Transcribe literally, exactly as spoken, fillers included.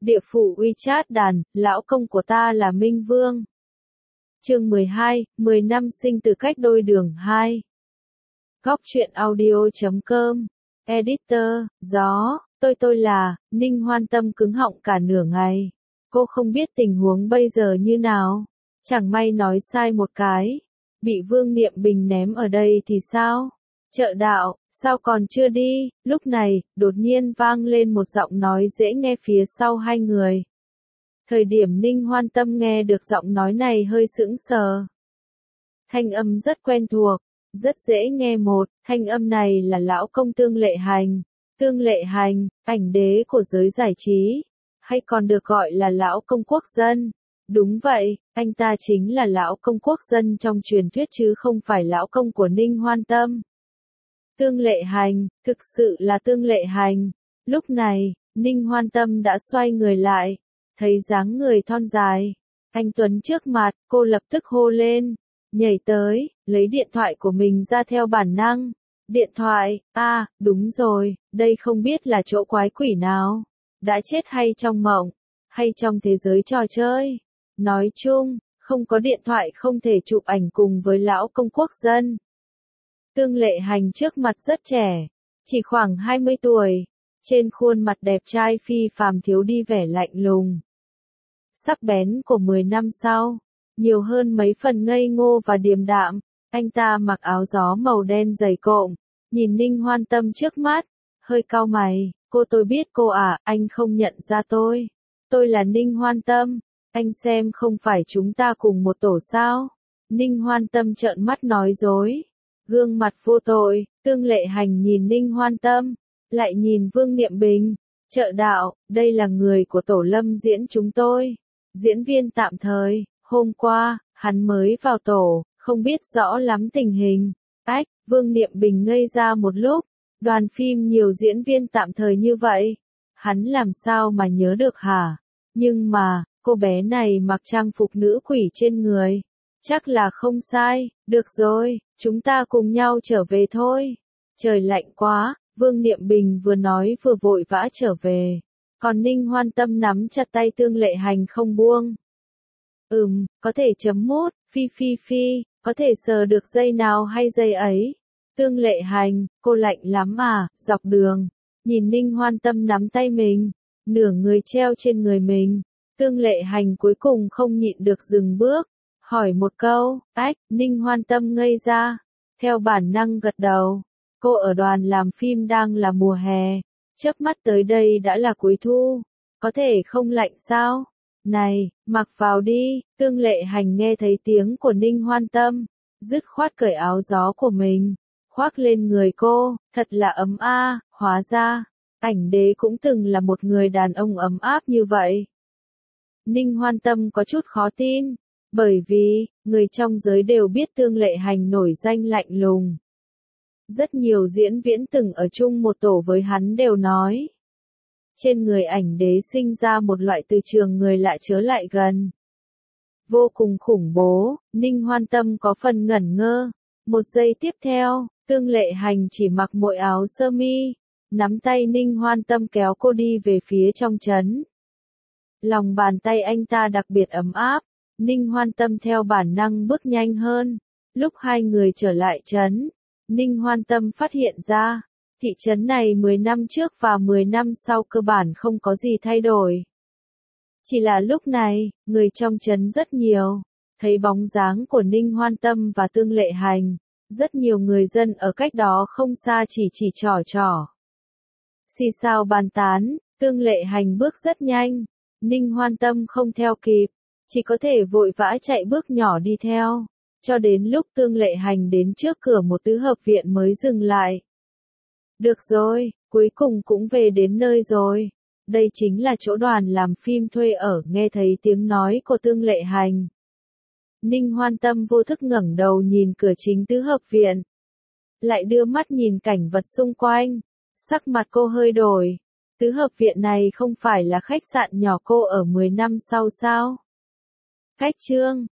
Địa phủ WeChat đàn, lão công của ta là Minh Vương. Chương mười hai, mười năm sinh từ cách đôi đường hai. Góc truyện audio chấm com. Editor, gió, tôi tôi là, Ninh Hoan Tâm cứng họng cả nửa ngày. Cô không biết tình huống bây giờ như nào. Chẳng may nói sai một cái. Bị Vương Niệm Bình ném ở đây thì sao? Chợ đạo, sao còn chưa đi? Lúc này, đột nhiên vang lên một giọng nói dễ nghe phía sau hai người. Thời điểm Ninh Hoan Tâm nghe được giọng nói này hơi sững sờ. Thanh âm rất quen thuộc, rất dễ nghe một, thanh âm này là lão công Tương Lệ Hành. Tương Lệ Hành, ảnh đế của giới giải trí, hay còn được gọi là lão công quốc dân. Đúng vậy, anh ta chính là lão công quốc dân trong truyền thuyết chứ không phải lão công của Ninh Hoan Tâm. Tương Lệ Hành, thực sự là Tương Lệ Hành. Lúc này, Ninh Hoan Tâm đã xoay người lại, thấy dáng người thon dài, anh tuấn trước mặt, cô lập tức hô lên, nhảy tới, lấy điện thoại của mình ra theo bản năng. Điện thoại, a, à, đúng rồi, đây không biết là chỗ quái quỷ nào, đã chết hay trong mộng, hay trong thế giới trò chơi. Nói chung, không có điện thoại không thể chụp ảnh cùng với lão công quốc dân. Tương Lệ Hành trước mặt rất trẻ, chỉ khoảng hai mươi tuổi, trên khuôn mặt đẹp trai phi phàm thiếu đi vẻ lạnh lùng. Sắc bén của mười năm sau, nhiều hơn mấy phần ngây ngô và điềm đạm, anh ta mặc áo gió màu đen dày cộm, nhìn Ninh Hoan Tâm trước mắt, hơi cau mày, cô tôi biết cô à, anh không nhận ra tôi. Tôi là Ninh Hoan Tâm, anh xem không phải chúng ta cùng một tổ sao? Ninh Hoan Tâm trợn mắt nói dối. Gương mặt vô tội, Tương Lệ Hành nhìn Ninh Hoan Tâm, lại nhìn Vương Niệm Bình. Chợ đạo, đây là người của tổ lâm diễn chúng tôi. Diễn viên tạm thời, hôm qua, hắn mới vào tổ, không biết rõ lắm tình hình. Ách, Vương Niệm Bình ngây ra một lúc, đoàn phim nhiều diễn viên tạm thời như vậy. Hắn làm sao mà nhớ được hả? Nhưng mà, cô bé này mặc trang phục nữ quỷ trên người. Chắc là không sai, được rồi, chúng ta cùng nhau trở về thôi. Trời lạnh quá, Vương Niệm Bình vừa nói vừa vội vã trở về. Còn Ninh Hoan Tâm nắm chặt tay Tương Lệ Hành không buông. Ừm, có thể chấm mút, phi phi phi, có thể sờ được dây nào hay dây ấy. Tương Lệ Hành, cô lạnh lắm à, dọc đường. Nhìn Ninh Hoan Tâm nắm tay mình, nửa người treo trên người mình. Tương Lệ Hành cuối cùng không nhịn được dừng bước. Hỏi một câu, ách, Ninh Hoan Tâm ngây ra, theo bản năng gật đầu. Cô ở đoàn làm phim đang là mùa hè, chớp mắt tới đây đã là cuối thu, có thể không lạnh sao? Này, mặc vào đi. Tương Lệ Hành nghe thấy tiếng của Ninh Hoan Tâm, dứt khoát cởi áo gió của mình, khoác lên người cô, thật là ấm a, à, hóa ra, ảnh đế cũng từng là một người đàn ông ấm áp như vậy. Ninh Hoan Tâm có chút khó tin. Bởi vì, người trong giới đều biết Tương Lệ Hành nổi danh lạnh lùng. Rất nhiều diễn viên từng ở chung một tổ với hắn đều nói. Trên người ảnh đế sinh ra một loại từ trường người lạ chớ lại gần. Vô cùng khủng bố, Ninh Hoan Tâm có phần ngẩn ngơ. Một giây tiếp theo, Tương Lệ Hành chỉ mặc mỗi áo sơ mi, nắm tay Ninh Hoan Tâm kéo cô đi về phía trong trấn. Lòng bàn tay anh ta đặc biệt ấm áp. Ninh Hoan Tâm theo bản năng bước nhanh hơn. Lúc hai người trở lại trấn, Ninh Hoan Tâm phát hiện ra, thị trấn này mười năm trước và mười năm sau cơ bản không có gì thay đổi. Chỉ là lúc này, người trong trấn rất nhiều, thấy bóng dáng của Ninh Hoan Tâm và Tương Lệ Hành, rất nhiều người dân ở cách đó không xa chỉ chỉ trỏ trỏ. Xì xào bàn tán, Tương Lệ Hành bước rất nhanh, Ninh Hoan Tâm không theo kịp. Chỉ có thể vội vã chạy bước nhỏ đi theo, cho đến lúc Tương Lệ Hành đến trước cửa một tứ hợp viện mới dừng lại. Được rồi, cuối cùng cũng về đến nơi rồi. Đây chính là chỗ đoàn làm phim thuê ở. Nghe thấy tiếng nói của Tương Lệ Hành, Ninh Hoan Tâm vô thức ngẩng đầu nhìn cửa chính tứ hợp viện. Lại đưa mắt nhìn cảnh vật xung quanh. Sắc mặt cô hơi đổi. Tứ hợp viện này không phải là khách sạn nhỏ cô ở mười năm sau sao? Khách trương,